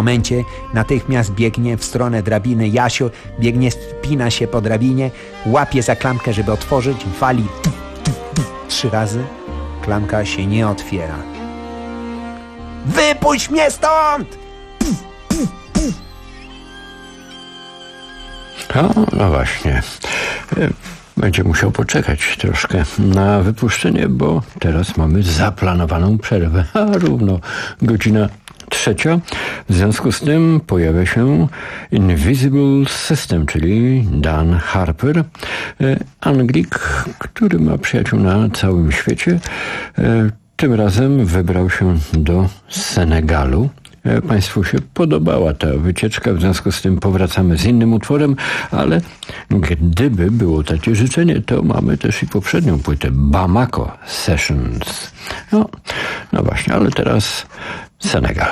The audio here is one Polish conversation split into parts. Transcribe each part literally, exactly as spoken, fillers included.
momencie natychmiast biegnie w stronę drabiny Jasio, biegnie, spina się po drabinie, łapie za klamkę, żeby otworzyć, wali trzy razy. Klamka się nie otwiera. Wypuść mnie stąd! No, no właśnie. Będzie musiał poczekać troszkę na wypuszczenie, bo teraz mamy zaplanowaną przerwę, a równo godzina trzecia. W związku z tym pojawia się Invisible System, czyli Dan Harper, Anglik, który ma przyjaciół na całym świecie. Tym razem wybrał się do Senegalu. Państwu się podobała ta wycieczka, w związku z tym powracamy z innym utworem, ale gdyby było takie życzenie, to mamy też i poprzednią płytę Bamako Sessions. No, no właśnie, ale teraz Senegal.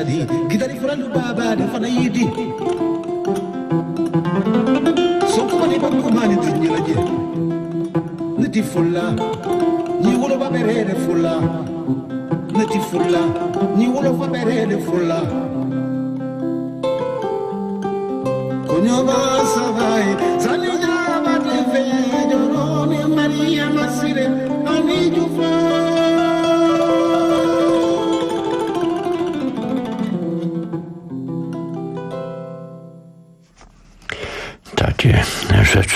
sadi gidari furalu baba de fana yidi so ko ni bangu mani tinjiraje niti fulla ni wolo ba berede fulla niti fulla ni wolo fa berede fulla konyo ba savai zalija ba de fe joro ni maria masire ani jufa takie rzeczy.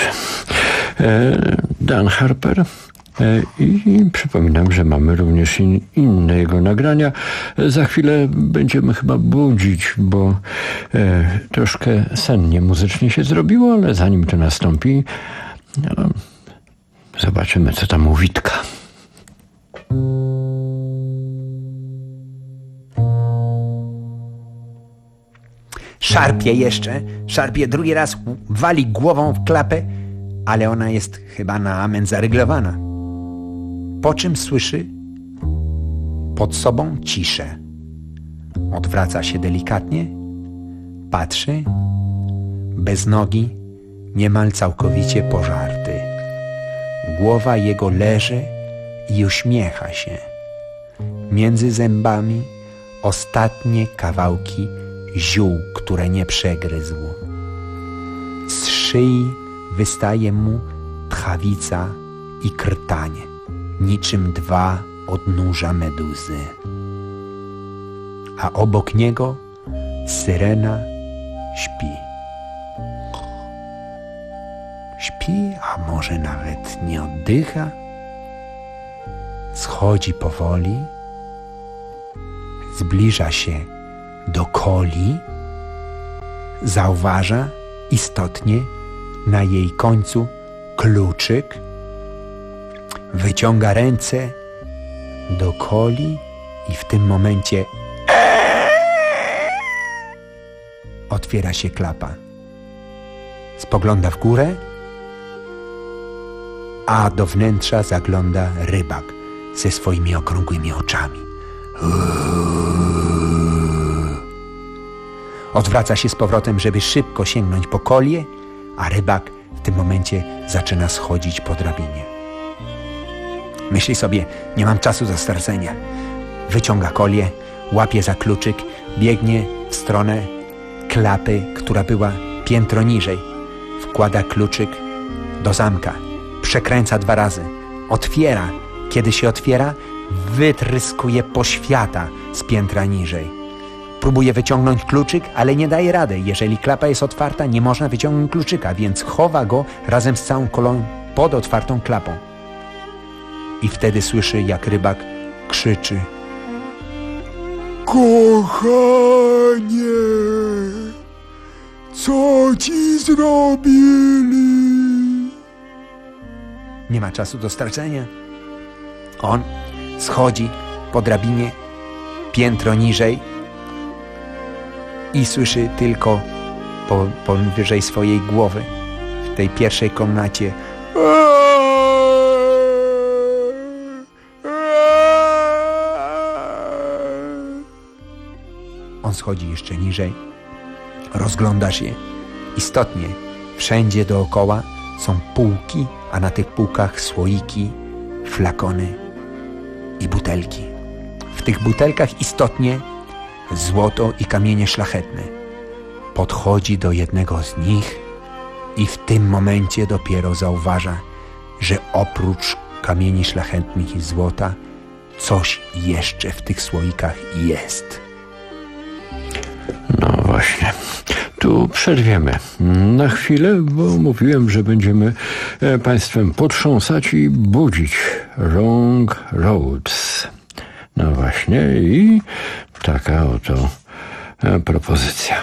Dan Harper. I przypominam, że mamy również in, inne jego nagrania. Za chwilę będziemy chyba budzić, bo e, troszkę sennie muzycznie się zrobiło, ale zanim to nastąpi, no, zobaczymy, co tam u Witka. Szarpie jeszcze, szarpie drugi raz, wali głową w klapę, ale ona jest chyba na amen zaryglowana. Po czym słyszy pod sobą ciszę. Odwraca się delikatnie, patrzy, bez nogi, niemal całkowicie pożarty. Głowa jego leży i uśmiecha się. Między zębami ostatnie kawałki ziół, które nie przegryzł. Z szyi wystaje mu tchawica i krtanie, niczym dwa odnóża meduzy. A obok niego syrena śpi. Śpi, a może nawet nie oddycha. Schodzi powoli, zbliża się do Coli, zauważa istotnie na jej końcu kluczyk, wyciąga ręce do Coli i w tym momencie otwiera się klapa. Spogląda w górę, a do wnętrza zagląda rybak ze swoimi okrągłymi oczami. Odwraca się z powrotem, żeby szybko sięgnąć po kolię, a rybak w tym momencie zaczyna schodzić po drabinie. Myśli sobie, nie mam czasu do stracenia. Wyciąga kolię, łapie za kluczyk, biegnie w stronę klapy, która była piętro niżej. Wkłada kluczyk do zamka, przekręca dwa razy, otwiera. Kiedy się otwiera, wytryskuje poświata z piętra niżej. Próbuje wyciągnąć kluczyk, ale nie daje rady. Jeżeli klapa jest otwarta, nie można wyciągnąć kluczyka, więc chowa go razem z całą kolą pod otwartą klapą. I wtedy słyszy, jak rybak krzyczy: kochanie, co ci zrobili? Nie ma czasu do stracenia. On schodzi po drabinie piętro niżej i słyszy tylko po, powyżej swojej głowy w tej pierwszej komnacie: On schodzi jeszcze niżej, rozgląda się. Istotnie wszędzie dookoła są półki, a na tych półkach słoiki, flakony i butelki. W tych butelkach istotnie złoto i kamienie szlachetne. Podchodzi do jednego z nich i w tym momencie dopiero zauważa, że oprócz kamieni szlachetnych i złota coś jeszcze w tych słoikach jest. No właśnie. Tu przerwiemy na chwilę, bo mówiłem, że będziemy Państwem potrząsać i budzić. Wrong Roads. No właśnie i taka oto propozycja.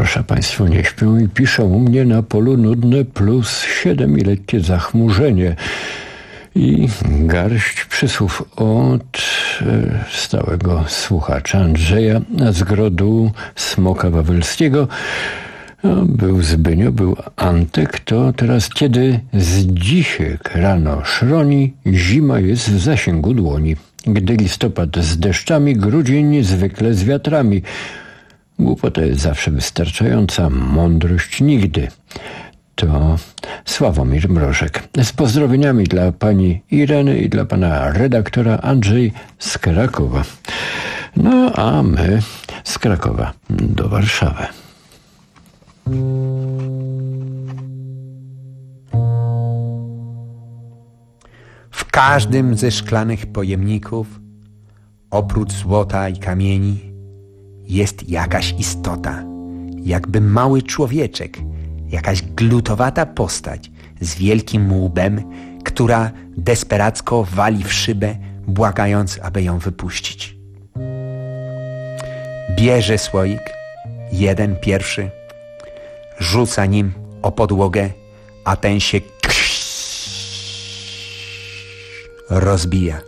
proszę państwo, nie śpią i piszą u mnie na polu nudne plus siedem i lekkie zachmurzenie. I garść przysłów od e, stałego słuchacza Andrzeja z Grodu Smoka Wawelskiego. No, był Zbynio, był Antek, to teraz kiedy z dzisiek rano szroni, zima jest w zasięgu dłoni. Gdy listopad z deszczami, grudzień zwykle z wiatrami. Głupota jest zawsze wystarczająca, mądrość nigdy. To Sławomir Mrożek. Z pozdrowieniami dla pani Ireny i dla pana redaktora Andrzej z Krakowa. No a my z Krakowa do Warszawy. W każdym ze szklanych pojemników, oprócz złota i kamieni, jest jakaś istota, jakby mały człowieczek, jakaś glutowata postać z wielkim łbem, która desperacko wali w szybę, błagając, aby ją wypuścić. Bierze słoik, jeden pierwszy, rzuca nim o podłogę, a ten się rozbija.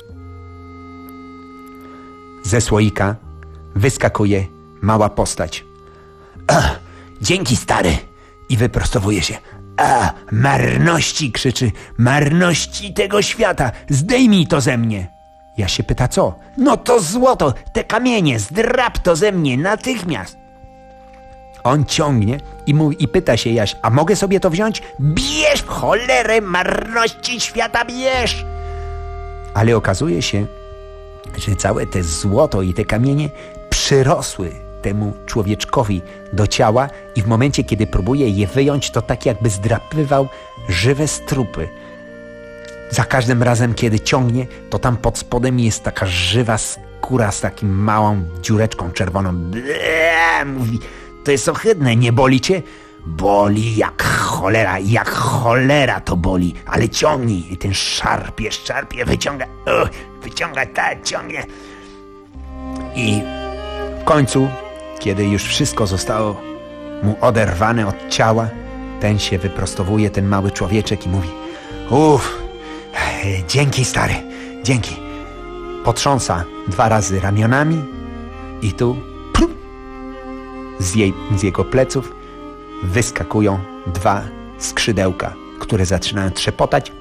Ze słoika wyskakuje mała postać. A, dzięki, stary! I wyprostowuje się. A, marności, krzyczy, marności tego świata, zdejmij to ze mnie. Ja się pyta, co? No to złoto, te kamienie, zdrap to ze mnie natychmiast. On ciągnie i mówi, i pyta się Jaś, a mogę sobie to wziąć? Bierz, w cholerę marności świata, bierz! Ale okazuje się, że całe te złoto i te kamienie przyrosły temu człowieczkowi do ciała i w momencie, kiedy próbuje je wyjąć, to tak jakby zdrapywał żywe strupy. Za każdym razem, kiedy ciągnie, to tam pod spodem jest taka żywa skóra z taką małą dziureczką czerwoną. Ble, mówi, to jest ohydne, nie boli cię? Boli jak cholera, jak cholera to boli, ale ciągnij. I ten szarpie, szarpie, wyciąga, uh, wyciąga, tak, ciągnie. I w końcu, kiedy już wszystko zostało mu oderwane od ciała, ten się wyprostowuje, ten mały człowieczek i mówi, uff, dzięki, stary, dzięki. Potrząsa dwa razy ramionami i tu plum, z, jej, z jego pleców wyskakują dwa skrzydełka, które zaczynają trzepotać.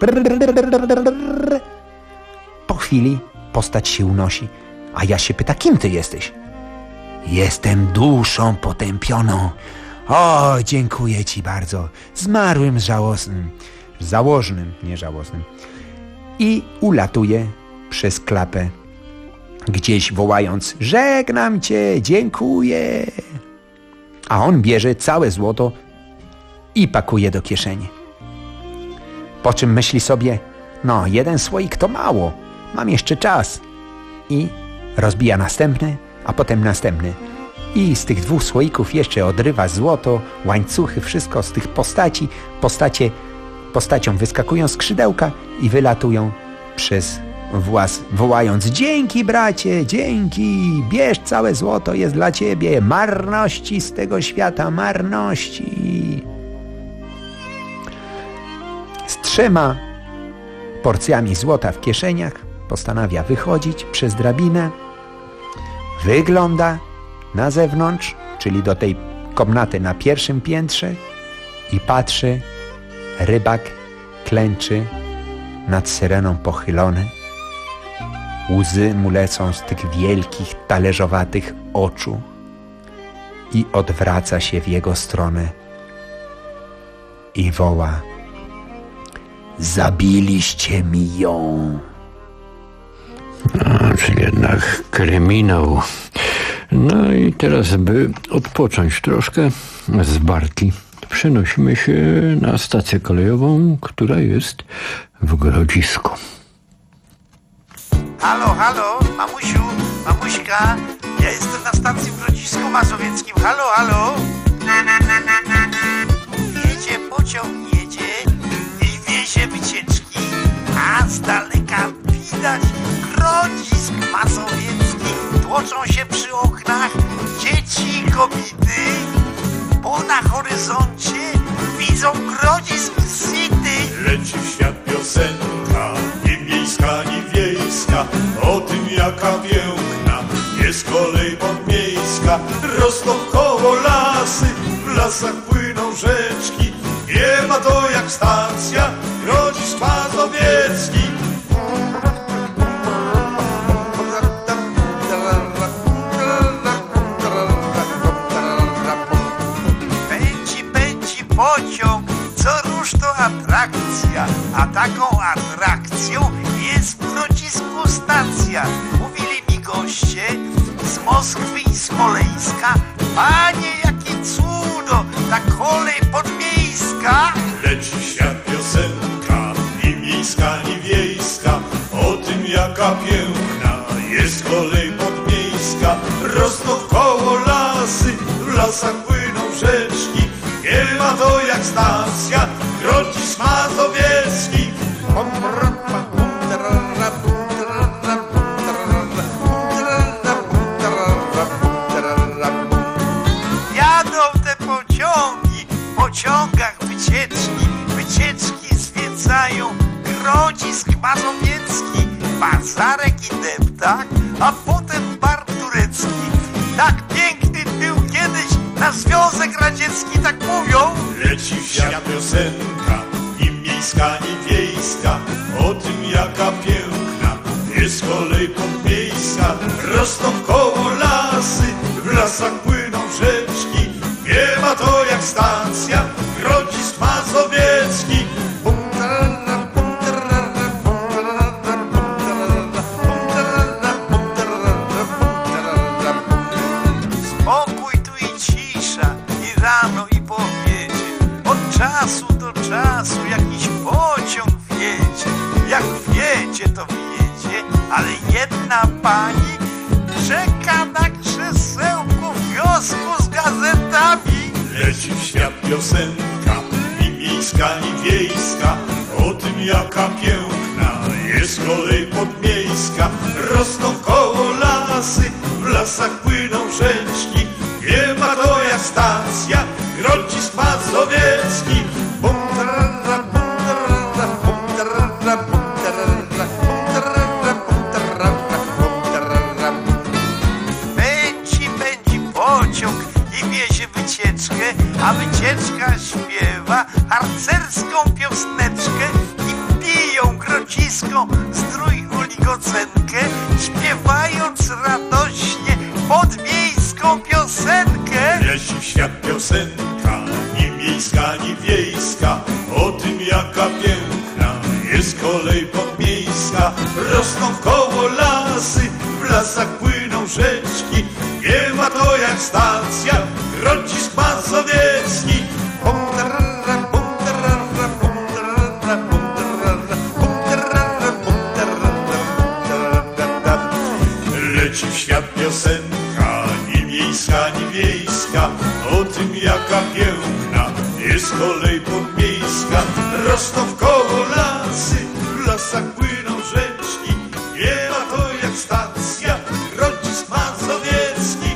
Po chwili postać się unosi, a ja się pyta, kim ty jesteś? Jestem duszą potępioną. O, dziękuję ci bardzo. Zmarłym żałosnym, założnym, nie żałosnym. I ulatuje przez klapę, gdzieś wołając, żegnam cię, dziękuję. A on bierze całe złoto i pakuje do kieszeni. Po czym myśli sobie, no jeden słoik to mało, mam jeszcze czas. I rozbija następny, a potem następny. I z tych dwóch słoików jeszcze odrywa złoto, łańcuchy, wszystko z tych postaci. Postacie, postaciom wyskakują skrzydełka i wylatują przez włas, wołając, dzięki bracie, dzięki, bierz całe złoto, jest dla ciebie, marności z tego świata, marności. Z trzema porcjami złota w kieszeniach postanawia wychodzić przez drabinę. Wygląda na zewnątrz, czyli do tej komnaty na pierwszym piętrze i patrzy, rybak klęczy nad syreną pochylony. Łzy mu lecą z tych wielkich, talerzowatych oczu i odwraca się w jego stronę i woła, zabiliście mi ją. A, czyli jednak kryminał. No i teraz, by odpocząć troszkę z barki, przenosimy się na stację kolejową, która jest w Grodzisku. Halo, halo, mamusiu, mamuśka, ja jestem na stacji w Grodzisku Mazowieckim. Halo, halo. Jedzie pociąg, jedzie i wiezie wycieczki, a z daleka widać Grodzisk Mazowiecki. Tłoczą się przy oknach dzieci, kobiety, po na horyzoncie widzą Grodzisk City. Leci w świat piosenka, nie miejska, nie wiejska, o tym jaka piękna jest kolej podmiejska. Rosną koło lasy, w lasach płyną rzeczki, nie ma to jak stacja Grodzisk Mazowiecki. Pędzi, pędzi pociąg, co rusz to atrakcja, a taką atrakcją jest w Grodzisku stacja. Mówili mi goście z Moskwy i Smoleńska: panie, jakie cudo, ta kolej podmiejska. Leci w świat piosenka, ni miejska, ni wiejska, o tym jaka piękna jest kolej podmiejska. Rosną koło lasy, w lasach płyną rzeczki, nie ma to jak stacja Grodzisk Mazowiecki. Jadą te pociągi, w pociągach wycieczki, wycieczki zwiedzają Grodzisk Mazowiecki, Bazarek i Deptak, a potem bar turecki. Tak piękny był kiedyś nasz Związek Radziecki, tak mówią. Leci w świat piosenka, ni miejska, ni wiejska, o tym jaka piękna jest kolej podmiejska. Rosną koło lasy, w lasach płyną rzeczki, nie ma to jak stacja Grodzisk Mazowiecki. Spokój tu i cisza, i rano, i po obiedzie. Od czasu do czasu jakiś pociąg wjedzie. Jak wjedzie, to wjedzie, ale jedna pani czeka na krzesełku w kiosku z gazetami. Leci w świat piosenka, ni miejska, ni wiejska, o tym jaka piękna jest kolej podmiejska. Rosną koło lasy, w lasach płyną rzeczki, nie ma to jak stacja Grodzisk Mazowiecki. Pędzi, pędzi pociąg i wiezie wycieczkę, a wycieczka śpiewa harcerską piosneczkę i piją grodziską strój oligocenkę, śpiewając radośnie podmiejską piosenkę. Leci w świat piosenka, ni miejska, ni wiejska, o tym jaka piękna jest kolej podmiejska. Rosną koło lasy, w lasach płyną rzeczki, nie ma to jak stacja Grodzisk Mazowiecki. Leci w świat piosenka, ni miejska, ni wiejska, o tym jaka piękna jest kolej podmiejska. Rosną koło lasy, w lasach płyną rzeczki, nie ma to jak stacja Grodzisk Mazowiecki.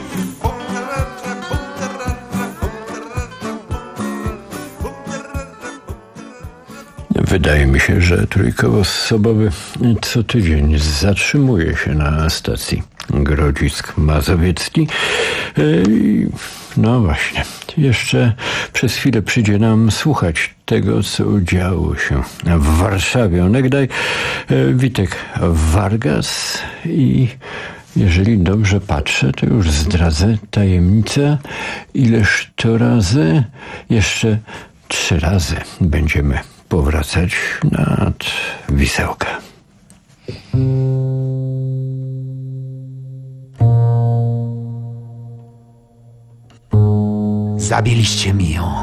Wydaje mi się, że trójkowo-osobowy co tydzień zatrzymuje się na stacji Grodzisk Mazowiecki. I no właśnie, jeszcze przez chwilę przyjdzie nam słuchać tego, co działo się w Warszawie. Onegdaj Witek Vargas i jeżeli dobrze patrzę, to już zdradzę tajemnicę. Ileż to razy? Jeszcze trzy razy będziemy powracać nad Wisełkę. Zabiliście mi ją,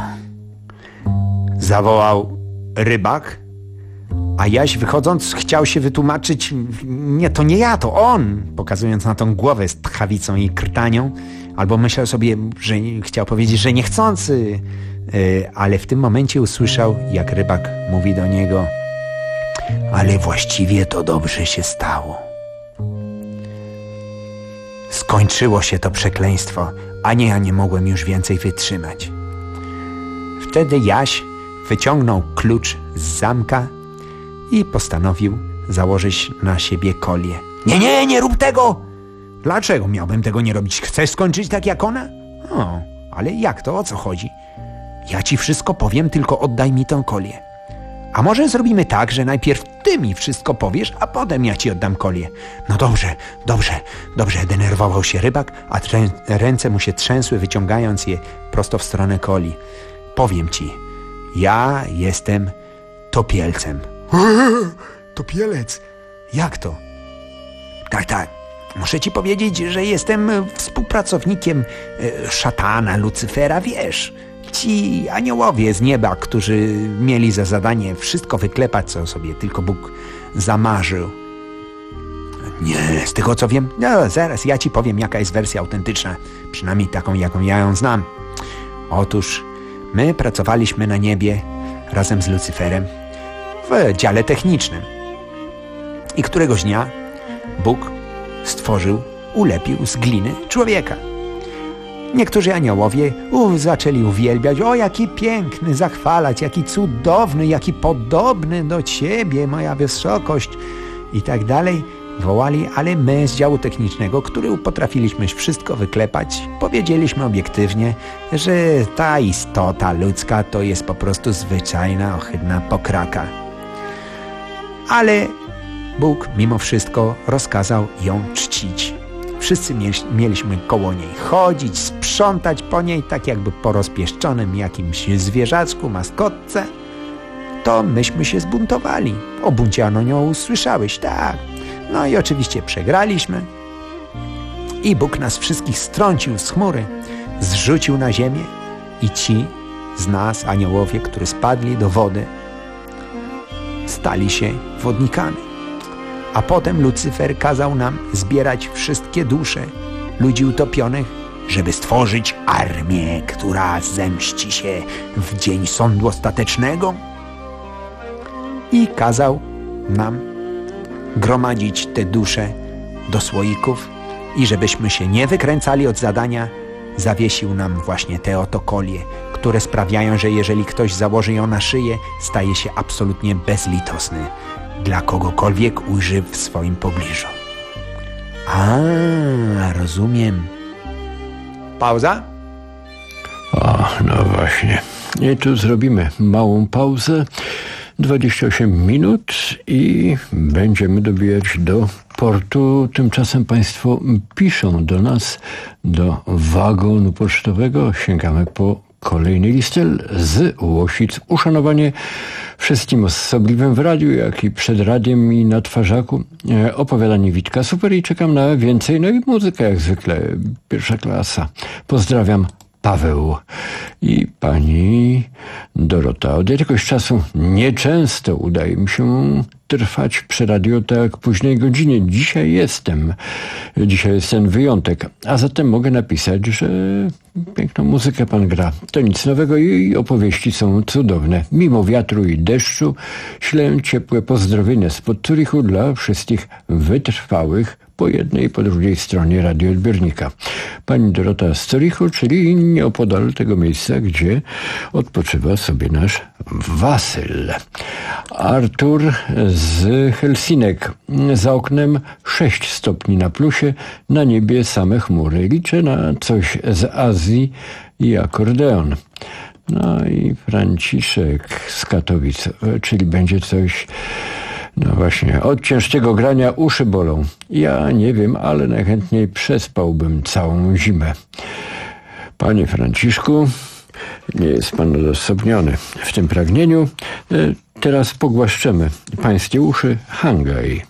zawołał rybak, a Jaś wychodząc chciał się wytłumaczyć: nie, to nie ja, to on, pokazując na tą głowę z tchawicą i krtanią, albo myślał sobie, że chciał powiedzieć, że niechcący, ale w tym momencie usłyszał, jak rybak mówi do niego: ale właściwie to dobrze się stało. Skończyło się to przekleństwo, a nie, ja nie mogłem już więcej wytrzymać. Wtedy Jaś wyciągnął klucz z zamka i postanowił założyć na siebie kolię. Nie, nie, nie rób tego! Dlaczego miałbym tego nie robić? Chcesz skończyć tak jak ona? O, ale jak to? O co chodzi? Ja ci wszystko powiem, tylko oddaj mi tę kolię. A może zrobimy tak, że najpierw ty mi wszystko powiesz, a potem ja ci oddam kolię. No dobrze, dobrze, dobrze, denerwował się rybak, a trę- ręce mu się trzęsły, wyciągając je prosto w stronę koli. Powiem ci, ja jestem topielcem. Topielec? Jak to? Tak, tak. Muszę ci powiedzieć, że jestem współpracownikiem e, szatana, Lucyfera, wiesz. Ci aniołowie z nieba, którzy mieli za zadanie wszystko wyklepać, co sobie tylko Bóg zamarzył. Nie, z tego co wiem, no zaraz ja ci powiem, jaka jest wersja autentyczna, przynajmniej taką, jaką ja ją znam. Otóż my pracowaliśmy na niebie razem z Lucyferem w dziale technicznym. I któregoś dnia Bóg stworzył, ulepił z gliny człowieka. Niektórzy aniołowie uf, zaczęli uwielbiać. O, jaki piękny, zachwalać, jaki cudowny, jaki podobny do Ciebie, moja wysokość i tak dalej. Wołali, ale my z działu technicznego, który potrafiliśmy wszystko wyklepać, powiedzieliśmy obiektywnie, że ta istota ludzka to jest po prostu zwyczajna, ohydna pokraka. Ale Bóg mimo wszystko rozkazał ją czcić. Wszyscy mieliśmy koło niej chodzić, sprzątać po niej, tak jakby po rozpieszczonym jakimś zwierzaczku, maskotce. To myśmy się zbuntowali. O buncie Anoniołu słyszałeś, tak. No i oczywiście przegraliśmy. I Bóg nas wszystkich strącił z chmury, zrzucił na ziemię i ci z nas, aniołowie, którzy spadli do wody, stali się wodnikami. A potem Lucyfer kazał nam zbierać wszystkie dusze ludzi utopionych, żeby stworzyć armię, która zemści się w dzień sądu ostatecznego. I kazał nam gromadzić te dusze do słoików i żebyśmy się nie wykręcali od zadania, zawiesił nam właśnie te oto kolie, które sprawiają, że jeżeli ktoś założy ją na szyję, staje się absolutnie bezlitosny dla kogokolwiek ujrzy w swoim pobliżu. A, rozumiem. Pauza? O, no właśnie. I tu zrobimy małą pauzę. dwadzieścia osiem minut i będziemy dobijać do portu. Tymczasem Państwo piszą do nas, do wagonu pocztowego. Sięgamy po kolejny listel z Łosic. Uszanowanie wszystkim osobliwym w radiu, jak i przed radiem i na twarzaku. E, opowiadanie Witka super i czekam na więcej. No i muzyka jak zwykle. Pierwsza klasa. Pozdrawiam. Paweł i pani Dorota. Od jakiegoś czasu nieczęsto udaje mi się trwać przy radiu tak późnej godzinie. Dzisiaj jestem. Dzisiaj jest ten wyjątek. A zatem mogę napisać, że piękną muzykę pan gra. To nic nowego i opowieści są cudowne. Mimo wiatru i deszczu ślę ciepłe pozdrowienia spod Zurichu dla wszystkich wytrwałych po jednej i po drugiej stronie radioodbiornika. Pani Dorota z Zurichu, czyli nieopodal tego miejsca, gdzie odpoczywa sobie nasz Wasyl. Artur z Helsinek. Za oknem sześć stopni na plusie, na niebie same chmury. Liczę na coś z Azji i akordeon. No i Franciszek z Katowic, czyli będzie coś... No właśnie, od ciężkiego grania uszy bolą. Ja nie wiem, ale najchętniej przespałbym całą zimę. Panie Franciszku, nie jest pan odosobniony w tym pragnieniu. Teraz pogłaszczemy pańskie uszy Hangaj.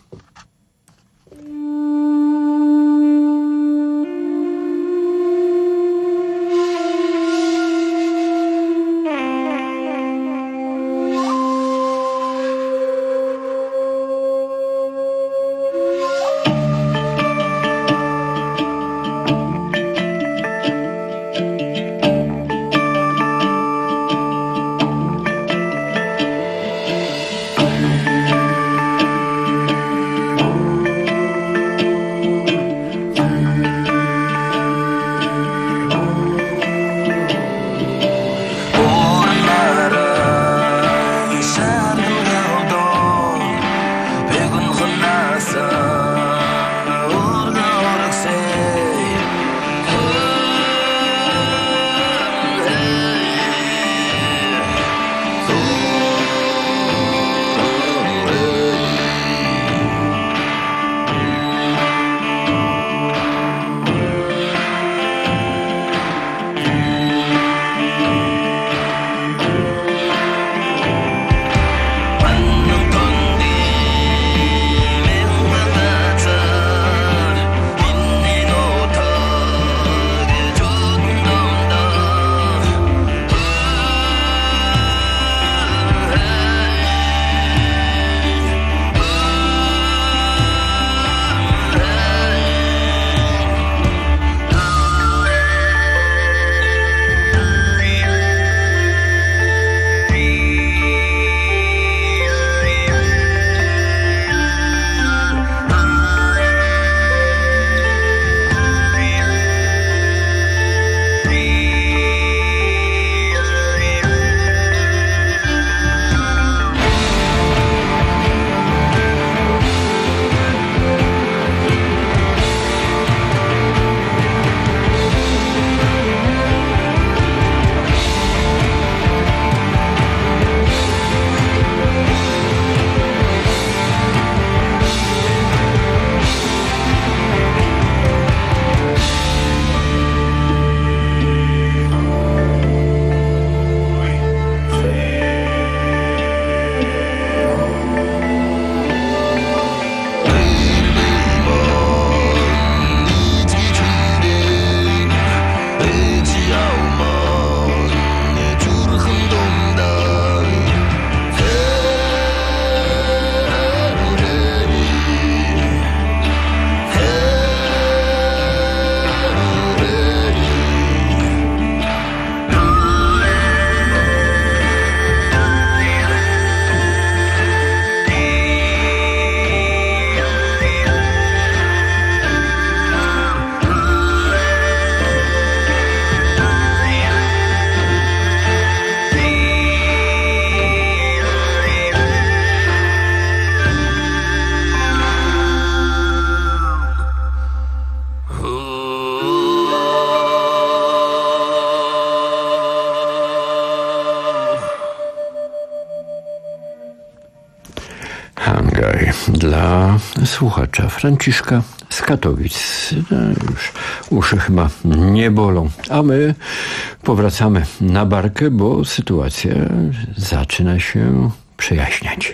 dla słuchacza Franciszka z Katowic. No, już uszy chyba nie bolą. A my powracamy na barkę, bo sytuacja zaczyna się przejaśniać.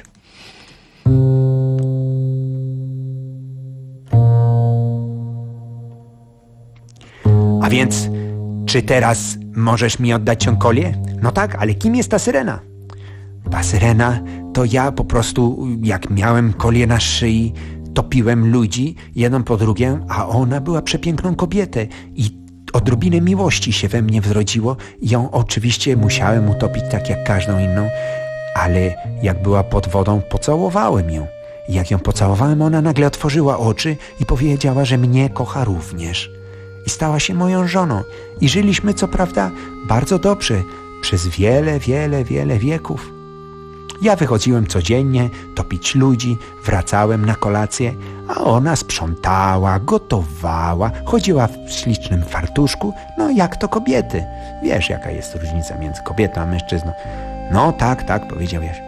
A więc, czy teraz możesz mi oddać tą kolię? No tak, ale kim jest ta syrena? Ta syrena to ja po prostu, jak miałem kolię na szyi, topiłem ludzi jedną po drugie, a ona była przepiękną kobietą i odrobinę miłości się we mnie zrodziło i ją oczywiście musiałem utopić tak jak każdą inną, ale jak była pod wodą, pocałowałem ją. I jak ją pocałowałem, ona nagle otworzyła oczy i powiedziała, że mnie kocha również. I stała się moją żoną. I żyliśmy, co prawda, bardzo dobrze przez wiele, wiele, wiele wieków. Ja wychodziłem codziennie topić ludzi, wracałem na kolację, a ona sprzątała, gotowała, chodziła w ślicznym fartuszku, no jak to kobiety. Wiesz, jaka jest różnica między kobietą a mężczyzną. No tak, tak, powiedział Jaś.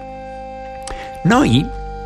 No i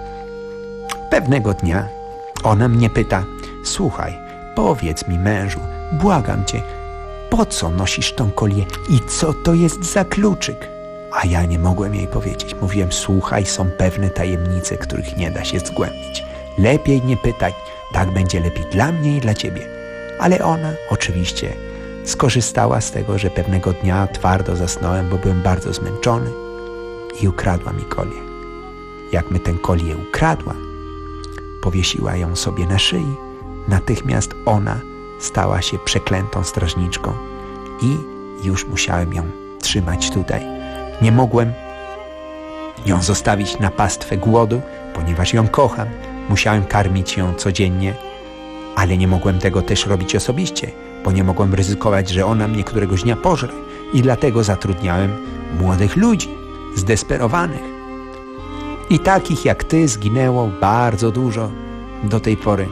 pewnego dnia ona mnie pyta, słuchaj, powiedz mi, mężu, błagam cię, po co nosisz tą kolię i co to jest za kluczyk? A ja nie mogłem jej powiedzieć. Mówiłem, słuchaj, są pewne tajemnice, których nie da się zgłębić. Lepiej nie pytaj, tak będzie lepiej dla mnie i dla ciebie. Ale ona oczywiście skorzystała z tego, że pewnego dnia twardo zasnąłem, bo byłem bardzo zmęczony i ukradła mi kolię. Jak mi tę kolię ukradła, powiesiła ją sobie na szyi, natychmiast ona stała się przeklętą strażniczką i już musiałem ją trzymać tutaj. Nie mogłem ją zostawić na pastwę głodu, ponieważ ją kocham. Musiałem karmić ją codziennie, ale nie mogłem tego też robić osobiście, bo nie mogłem ryzykować, że ona mnie któregoś dnia pożre. I dlatego zatrudniałem młodych ludzi, zdesperowanych. I takich jak ty zginęło bardzo dużo do tej pory.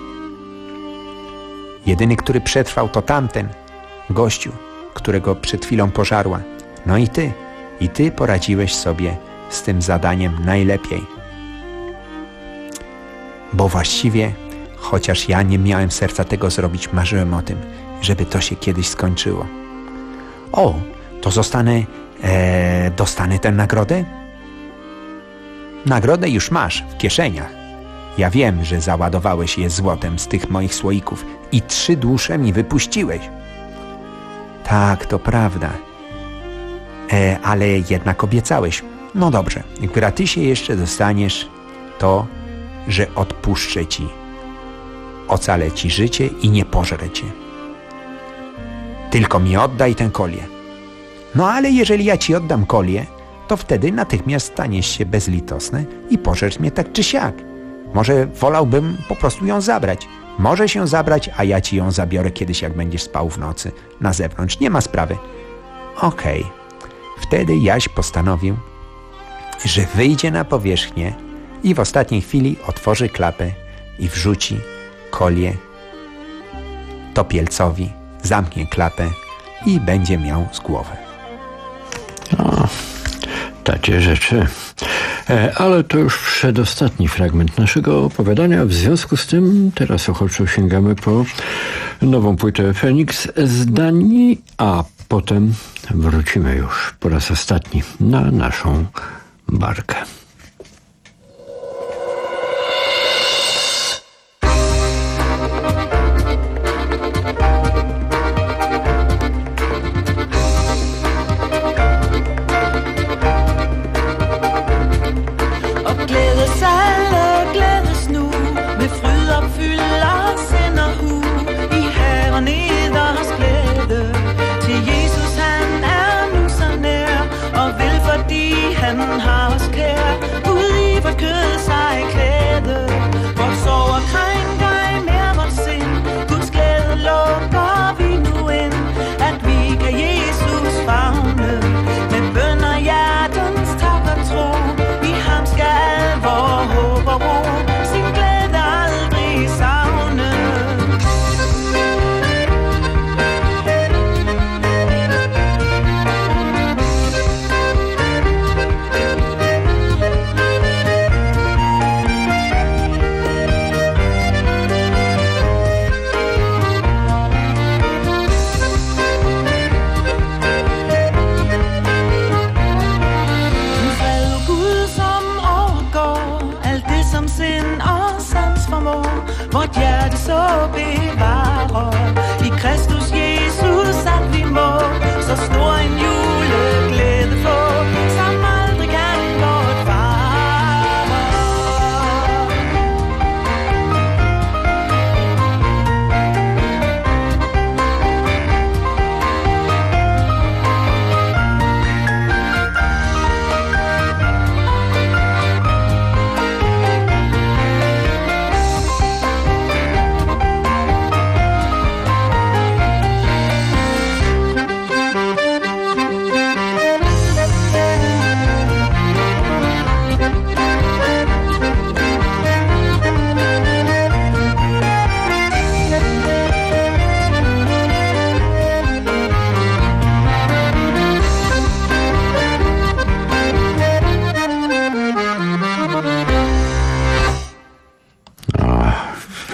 Jedyny, który przetrwał, to tamten gościu, którego przed chwilą pożarła. No i ty. I ty poradziłeś sobie z tym zadaniem najlepiej. Bo właściwie, chociaż ja nie miałem serca tego zrobić, marzyłem o tym, żeby to się kiedyś skończyło. O, to zostanę, e, dostanę tę nagrodę? Nagrodę już masz w kieszeniach. Ja wiem, że załadowałeś je złotem z tych moich słoików i trzy dusze mi wypuściłeś. Tak, to prawda. E, ale jednak obiecałeś. No dobrze, jak ty się jeszcze dostaniesz, to, że odpuszczę ci. Ocalę ci życie i nie pożrę cię. Tylko mi oddaj tę kolię. No ale jeżeli ja ci oddam kolię, to wtedy natychmiast staniesz się bezlitosny i pożresz mnie tak czy siak. Może wolałbym po prostu ją zabrać. Może się zabrać, a ja ci ją zabiorę kiedyś, jak będziesz spał w nocy na zewnątrz. Nie ma sprawy. Okej. Okay. Wtedy Jaś postanowił, że wyjdzie na powierzchnię i w ostatniej chwili otworzy klapę i wrzuci kolię topielcowi, zamknie klapę i będzie miał z głowy. O, takie rzeczy. E, ale to już przedostatni fragment naszego opowiadania. W związku z tym teraz ochoczo sięgamy po nową płytę Feniks z Danii, a potem wrócimy już po raz ostatni na naszą barkę. Han har os kær.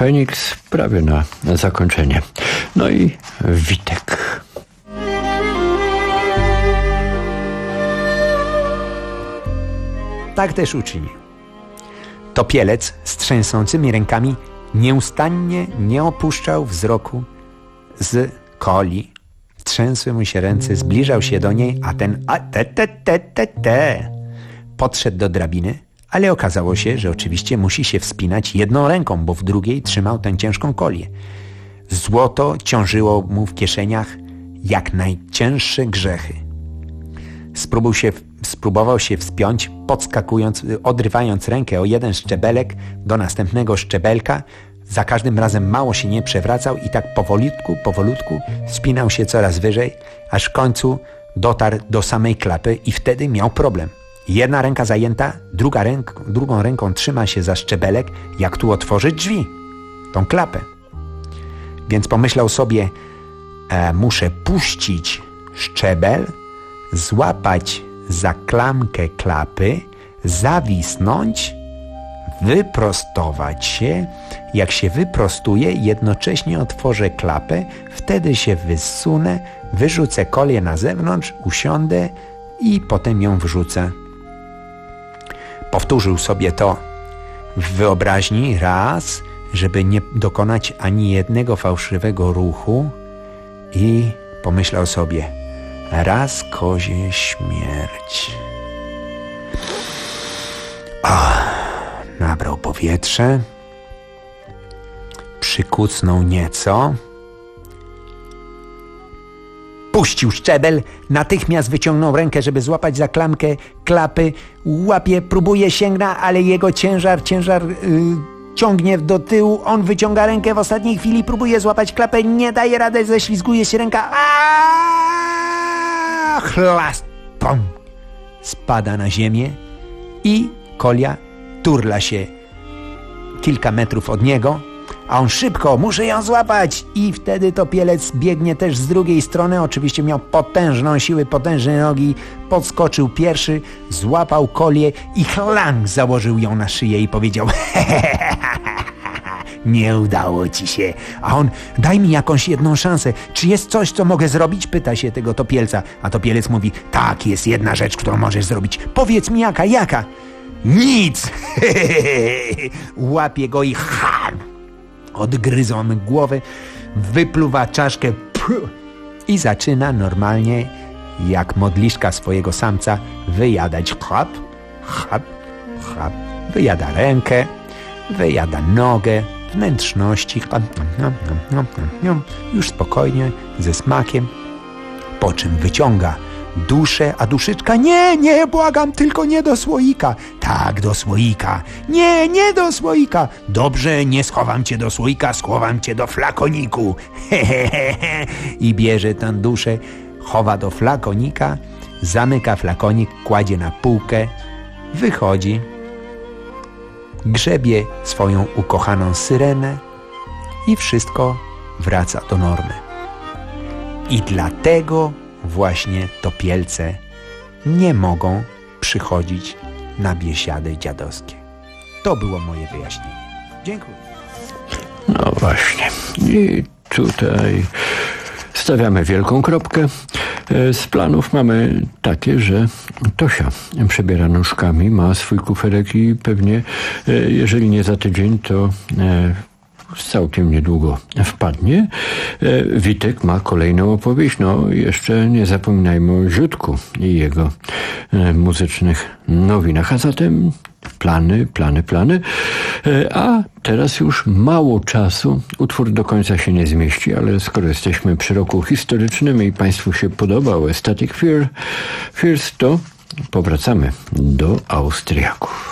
Phoenix prawie na zakończenie. No i Witek. Tak też uczynił. Topielec z trzęsącymi rękami nieustannie nie opuszczał wzroku z Koli. Trzęsły mu się ręce, zbliżał się do niej, a ten a te te te te te podszedł do drabiny, ale okazało się, że oczywiście musi się wspinać jedną ręką, bo w drugiej trzymał tę ciężką kolię. Złoto ciążyło mu w kieszeniach jak najcięższe grzechy. Spróbował się, spróbował się wspiąć, podskakując, odrywając rękę o jeden szczebelek do następnego szczebelka. Za każdym razem mało się nie przewracał i tak powolutku, powolutku wspinał się coraz wyżej, aż w końcu dotarł do samej klapy i wtedy miał problem. Jedna ręka zajęta, druga ręk, drugą ręką trzyma się za szczebelek, jak tu otworzyć drzwi, tą klapę. Więc pomyślał sobie, e, muszę puścić szczebel, złapać za klamkę klapy, zawisnąć, wyprostować się. Jak się wyprostuję, jednocześnie otworzę klapę, wtedy się wysunę, wyrzucę kolię na zewnątrz, usiądę i potem ją wrzucę. Powtórzył sobie to w wyobraźni raz, żeby nie dokonać ani jednego fałszywego ruchu i pomyślał sobie, raz kozie śmierć. Ach, nabrał powietrze, przykucnął nieco, puścił szczebel, natychmiast wyciągnął rękę, żeby złapać za klamkę klapy, łapie, próbuje, sięgna, ale jego ciężar, ciężar yy, ciągnie do tyłu, on wyciąga rękę w ostatniej chwili, próbuje złapać klapę, nie daje rady, ześlizguje się ręka, aaaa, chlast, pom, spada na ziemię i kolia turla się kilka metrów od niego, a on szybko, muszę ją złapać i wtedy topielec biegnie też z drugiej strony, oczywiście miał potężną siłę, potężne nogi, podskoczył pierwszy, złapał kolię i chlang założył ją na szyję i powiedział nie udało ci się, a on, daj mi jakąś jedną szansę, czy jest coś, co mogę zrobić? Pyta się tego topielca, a topielec mówi, tak, jest jedna rzecz, którą możesz zrobić, powiedz mi jaka, jaka? Nic! Łapie go i ha! Odgryzł on głowę, wypluwa czaszkę i zaczyna normalnie, jak modliszka swojego samca, wyjadać chap, chap, chap. Wyjada rękę, wyjada nogę, wnętrzności, chap, no, no, no, już spokojnie, ze smakiem, po czym wyciąga duszę, a duszyczka, nie, nie, błagam, tylko nie do słoika. Tak, do słoika. Nie, nie do słoika. Dobrze, nie schowam cię do słoika, schowam cię do flakoniku. Hehehe. I bierze tę duszę, chowa do flakonika, zamyka flakonik, kładzie na półkę, wychodzi, grzebie swoją ukochaną syrenę i wszystko wraca do normy. I dlatego właśnie topielce nie mogą przychodzić na biesiady dziadowskie. To było moje wyjaśnienie. Dziękuję. No właśnie. I tutaj stawiamy wielką kropkę. Z planów mamy takie, że Tosia przebiera nóżkami, ma swój kuferek i pewnie, jeżeli nie za tydzień, to całkiem niedługo wpadnie. Witek ma kolejną opowieść. No, jeszcze nie zapominajmy o Ziutku i jego muzycznych nowinach. A zatem plany, plany, plany. A teraz już mało czasu. Utwór do końca się nie zmieści, ale skoro jesteśmy przy roku historycznym i Państwu się podobał Ecstatic Fear, Fears, to powracamy do Austriaków.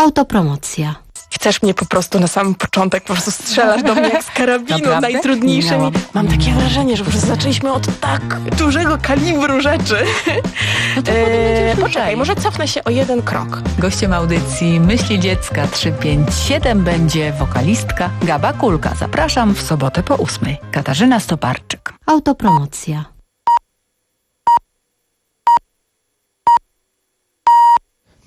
Autopromocja. Chcesz mnie po prostu na samym początek, po prostu strzelasz do mnie jak z karabinu, Naprawdę? najtrudniejszymi. Miałam. Mam takie wrażenie, że po prostu zaczęliśmy od tak dużego kalibru rzeczy. No to potem będzie Poczekaj, lżej. może cofnę się o jeden krok. Gościem audycji Myśli Dziecka trzysta pięćdziesiąt siedem będzie wokalistka Gaba Kulka. Zapraszam w sobotę po ósmej. Katarzyna Stoparczyk. Autopromocja.